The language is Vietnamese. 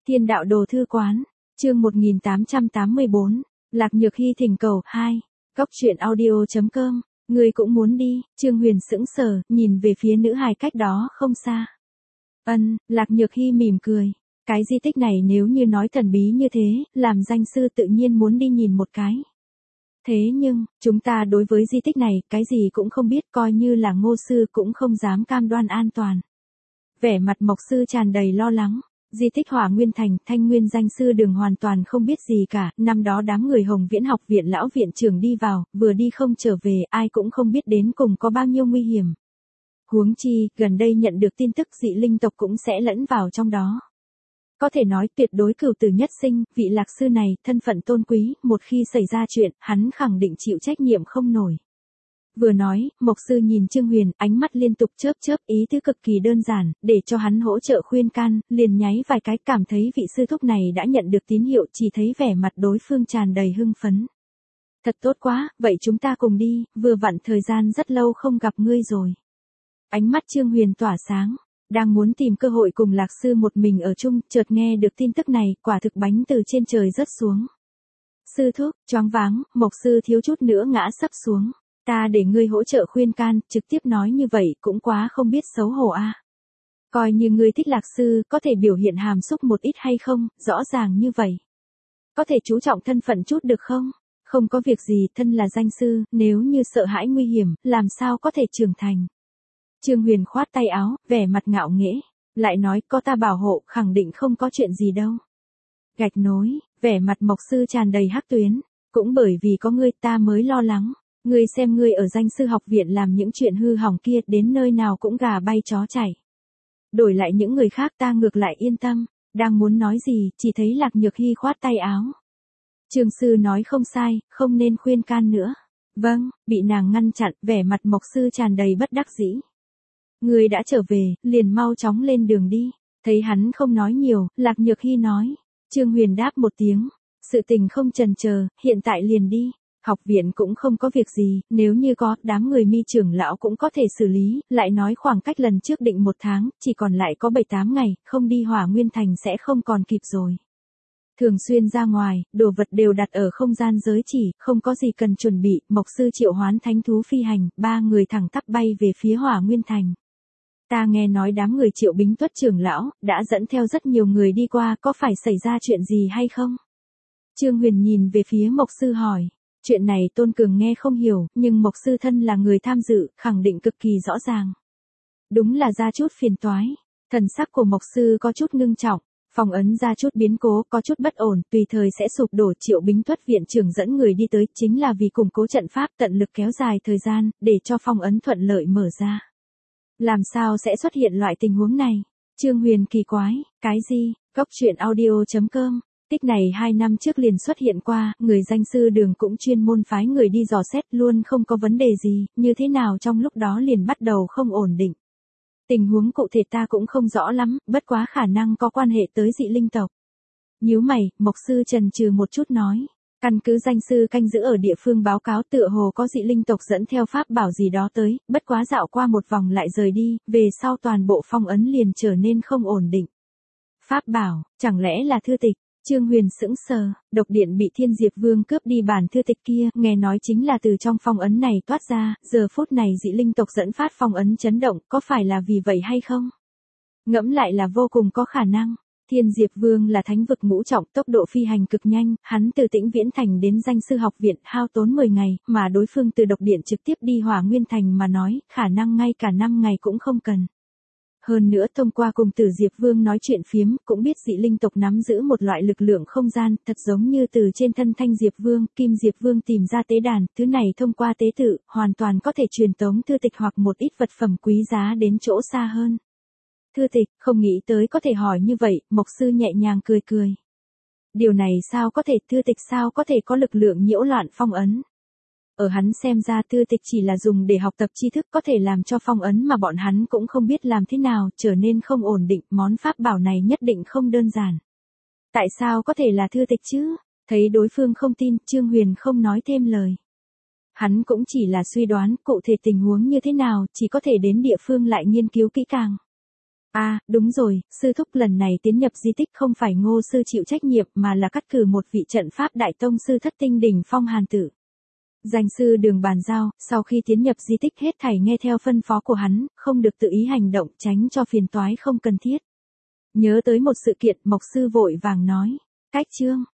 Thiên đạo đồ thư quán, chương 1884, Lạc Nhược Hy thỉnh cầu 2, Góc truyện audio.com, người cũng muốn đi, Trương Huyền sững sờ, nhìn về phía nữ hài cách đó không xa. Lạc Nhược Hy mỉm cười, cái di tích này nếu như nói thần bí như thế, làm danh sư tự nhiên muốn đi nhìn một cái. Thế nhưng, chúng ta đối với di tích này, cái gì cũng không biết, coi như là Ngô sư cũng không dám cam đoan an toàn. Vẻ mặt Mộc sư tràn đầy lo lắng. Di tích Hỏa Nguyên Thành, Thanh Nguyên danh sư Đường hoàn toàn không biết gì cả, năm đó đám người Hồng Viễn học viện lão viện trưởng đi vào, vừa đi không trở về, ai cũng không biết đến cùng có bao nhiêu nguy hiểm. Huống chi, gần đây nhận được tin tức dị linh tộc cũng sẽ lẫn vào trong đó. Có thể nói tuyệt đối cửu tử nhất sinh, vị lạc sư này, thân phận tôn quý, một khi xảy ra chuyện, hắn khẳng định chịu trách nhiệm không nổi. Vừa nói, Mộc sư nhìn Trương Huyền, ánh mắt liên tục chớp chớp, ý tứ cực kỳ đơn giản, để cho hắn hỗ trợ khuyên can, liền nháy vài cái, cảm thấy vị sư thúc này đã nhận được tín hiệu, chỉ thấy vẻ mặt đối phương tràn đầy hưng phấn. Thật tốt quá, vậy chúng ta cùng đi, vừa vặn thời gian rất lâu không gặp ngươi rồi. Ánh mắt Trương Huyền tỏa sáng, đang muốn tìm cơ hội cùng lạc sư một mình ở chung, chợt nghe được tin tức này, quả thực bánh từ trên trời rớt xuống. Sư thúc, choáng váng, Mộc sư thiếu chút nữa ngã sấp xuống. Ta để ngươi hỗ trợ khuyên can, trực tiếp nói như vậy cũng quá không biết xấu hổ a. Coi như ngươi thích lạc sư, có thể biểu hiện hàm xúc một ít hay không, rõ ràng như vậy. Có thể chú trọng thân phận chút được không? Không có việc gì, thân là danh sư, nếu như sợ hãi nguy hiểm, làm sao có thể trưởng thành. Trương Huyền khoát tay áo, vẻ mặt ngạo nghễ, lại nói có ta bảo hộ, khẳng định không có chuyện gì đâu. Gạch nối, vẻ mặt Mộc sư tràn đầy hắc tuyến, cũng bởi vì có ngươi ta mới lo lắng. Ngươi xem ngươi ở danh sư học viện làm những chuyện hư hỏng kia, đến nơi nào cũng gà bay chó chảy. Đổi lại những người khác ta ngược lại yên tâm, đang muốn nói gì, chỉ thấy Lạc Nhược Hy khoát tay áo. Trương sư nói không sai, không nên khuyên can nữa. Vâng, bị nàng ngăn chặn, vẻ mặt Mộc sư tràn đầy bất đắc dĩ. Ngươi đã trở về, liền mau chóng lên đường đi. Thấy hắn không nói nhiều, Lạc Nhược Hy nói. Trương Huyền đáp một tiếng, sự tình không chần chờ, hiện tại liền đi. Học viện cũng không có việc gì, nếu như có, đám người Mi trưởng lão cũng có thể xử lý, lại nói khoảng cách lần trước định 1 tháng, chỉ còn lại có 7-8 ngày, không đi Hỏa Nguyên Thành sẽ không còn kịp rồi. Thường xuyên ra ngoài, đồ vật đều đặt ở không gian giới chỉ, không có gì cần chuẩn bị, Mộc sư triệu hoán thánh thú phi hành, 3 người thẳng tắp bay về phía Hỏa Nguyên Thành. Ta nghe nói đám người Triệu Bính Tuất trưởng lão, đã dẫn theo rất nhiều người đi qua, có phải xảy ra chuyện gì hay không? Trương Huyền nhìn về phía Mộc sư hỏi. Chuyện này Tôn Cường nghe không hiểu, nhưng Mộc sư thân là người tham dự, khẳng định cực kỳ rõ ràng. Đúng là ra chút phiền toái. Thần sắc của Mộc sư có chút ngưng trọng, phong ấn ra chút biến cố, có chút bất ổn, tùy thời sẽ sụp đổ. Triệu Bính Tuất viện trưởng dẫn người đi tới, chính là vì củng cố trận pháp, tận lực kéo dài thời gian, để cho phong ấn thuận lợi mở ra. Làm sao sẽ xuất hiện loại tình huống này? Trương Huyền kỳ quái, cái gì? Góc truyện audio.com. Tích này 2 năm trước liền xuất hiện qua, người danh sư Đường cũng chuyên môn phái người đi dò xét, luôn không có vấn đề gì, như thế nào trong lúc đó liền bắt đầu không ổn định. Tình huống cụ thể ta cũng không rõ lắm, bất quá khả năng có quan hệ tới dị linh tộc. Nhíu mày, Mộc sư chần chừ một chút nói, căn cứ danh sư canh giữ ở địa phương báo cáo tựa hồ có dị linh tộc dẫn theo pháp bảo gì đó tới, bất quá dạo qua một vòng lại rời đi, về sau toàn bộ phong ấn liền trở nên không ổn định. Pháp bảo, chẳng lẽ là thư tịch? Trương Huyền sững sờ, độc điện bị Thiên Diệp Vương cướp đi bản thư tịch kia, nghe nói chính là từ trong phong ấn này toát ra, giờ phút này dị linh tộc dẫn phát phong ấn chấn động, có phải là vì vậy hay không? Ngẫm lại là vô cùng có khả năng. Thiên Diệp Vương là thánh vực ngũ trọng, tốc độ phi hành cực nhanh, hắn từ Tĩnh Viễn Thành đến danh sư học viện hao tốn 10 ngày, mà đối phương từ độc điện trực tiếp đi Hỏa Nguyên Thành mà nói, khả năng ngay cả 5 ngày cũng không cần. Hơn nữa thông qua cùng Tử Diệp Vương nói chuyện phiếm, cũng biết dị linh tộc nắm giữ một loại lực lượng không gian, thật giống như từ trên thân Thanh Diệp Vương, Kim Diệp Vương tìm ra tế đàn, thứ này thông qua tế tự, hoàn toàn có thể truyền tống thư tịch hoặc một ít vật phẩm quý giá đến chỗ xa hơn. Thư tịch, không nghĩ tới có thể hỏi như vậy, Mộc sư nhẹ nhàng cười cười. Điều này sao có thể, thư tịch sao có thể có lực lượng nhiễu loạn phong ấn. Ở hắn xem ra thư tịch chỉ là dùng để học tập tri thức, có thể làm cho phong ấn mà bọn hắn cũng không biết làm thế nào, trở nên không ổn định, món pháp bảo này nhất định không đơn giản. Tại sao có thể là thư tịch chứ? Thấy đối phương không tin, Trương Huyền không nói thêm lời. Hắn cũng chỉ là suy đoán, cụ thể tình huống như thế nào, chỉ có thể đến địa phương lại nghiên cứu kỹ càng. À, đúng rồi, sư thúc lần này tiến nhập di tích không phải Ngô sư chịu trách nhiệm mà là cắt cử một vị trận pháp đại tông sư thất tinh đỉnh phong Hàn Tử. Danh sư Đường bàn giao, sau khi tiến nhập di tích hết thảy nghe theo phân phó của hắn, không được tự ý hành động tránh cho phiền toái không cần thiết. Nhớ tới một sự kiện Mộc sư vội vàng nói. Cách chương.